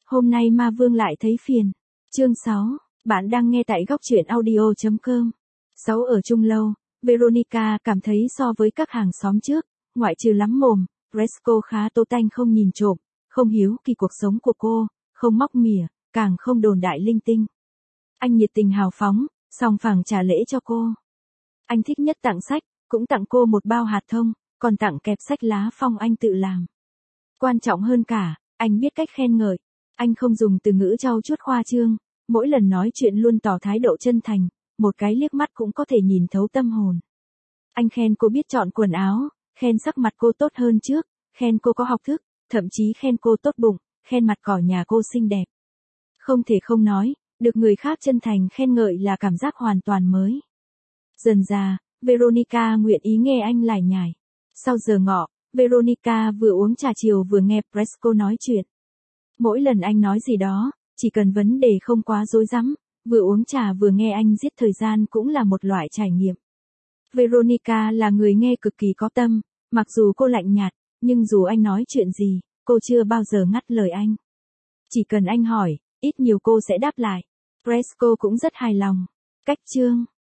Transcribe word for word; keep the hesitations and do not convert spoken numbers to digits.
Hôm nay ma vương lại thấy phiền. Chương sáu, bạn đang nghe tại góc truyện audio chấm com. sáu Ở chung lâu, Veronica cảm thấy so với các hàng xóm trước, ngoại trừ lắm mồm, Fresco khá tô tanh, không nhìn trộm, không hiếu kỳ cuộc sống của cô, không móc mỉa, càng không đồn đại linh tinh. Anh nhiệt tình hào phóng, sòng phẳng trả lễ cho cô. Anh thích nhất tặng sách, cũng tặng cô một bao hạt thông, còn tặng kẹp sách lá phong anh tự làm. Quan trọng hơn cả, anh biết cách khen ngợi. Anh không dùng từ ngữ trau chuốt khoa trương, mỗi lần nói chuyện luôn tỏ thái độ chân thành, một cái liếc mắt cũng có thể nhìn thấu tâm hồn. Anh khen cô biết chọn quần áo, khen sắc mặt cô tốt hơn trước, khen cô có học thức, thậm chí khen cô tốt bụng, khen mặt cỏ nhà cô xinh đẹp. Không thể không nói, được người khác chân thành khen ngợi là cảm giác hoàn toàn mới. Dần dà, Veronica nguyện ý nghe anh lải nhải. Sau giờ ngọ, Veronica vừa uống trà chiều vừa nghe Fresco nói chuyện. Mỗi lần anh nói gì đó, chỉ cần vấn đề không quá rối rắm, vừa uống trà vừa nghe anh giết thời gian cũng là một loại trải nghiệm. Veronica là người nghe cực kỳ có tâm, mặc dù cô lạnh nhạt, nhưng dù anh nói chuyện gì, cô chưa bao giờ ngắt lời anh. Chỉ cần anh hỏi, ít nhiều cô sẽ đáp lại. Fresco cũng rất hài lòng. Cách chương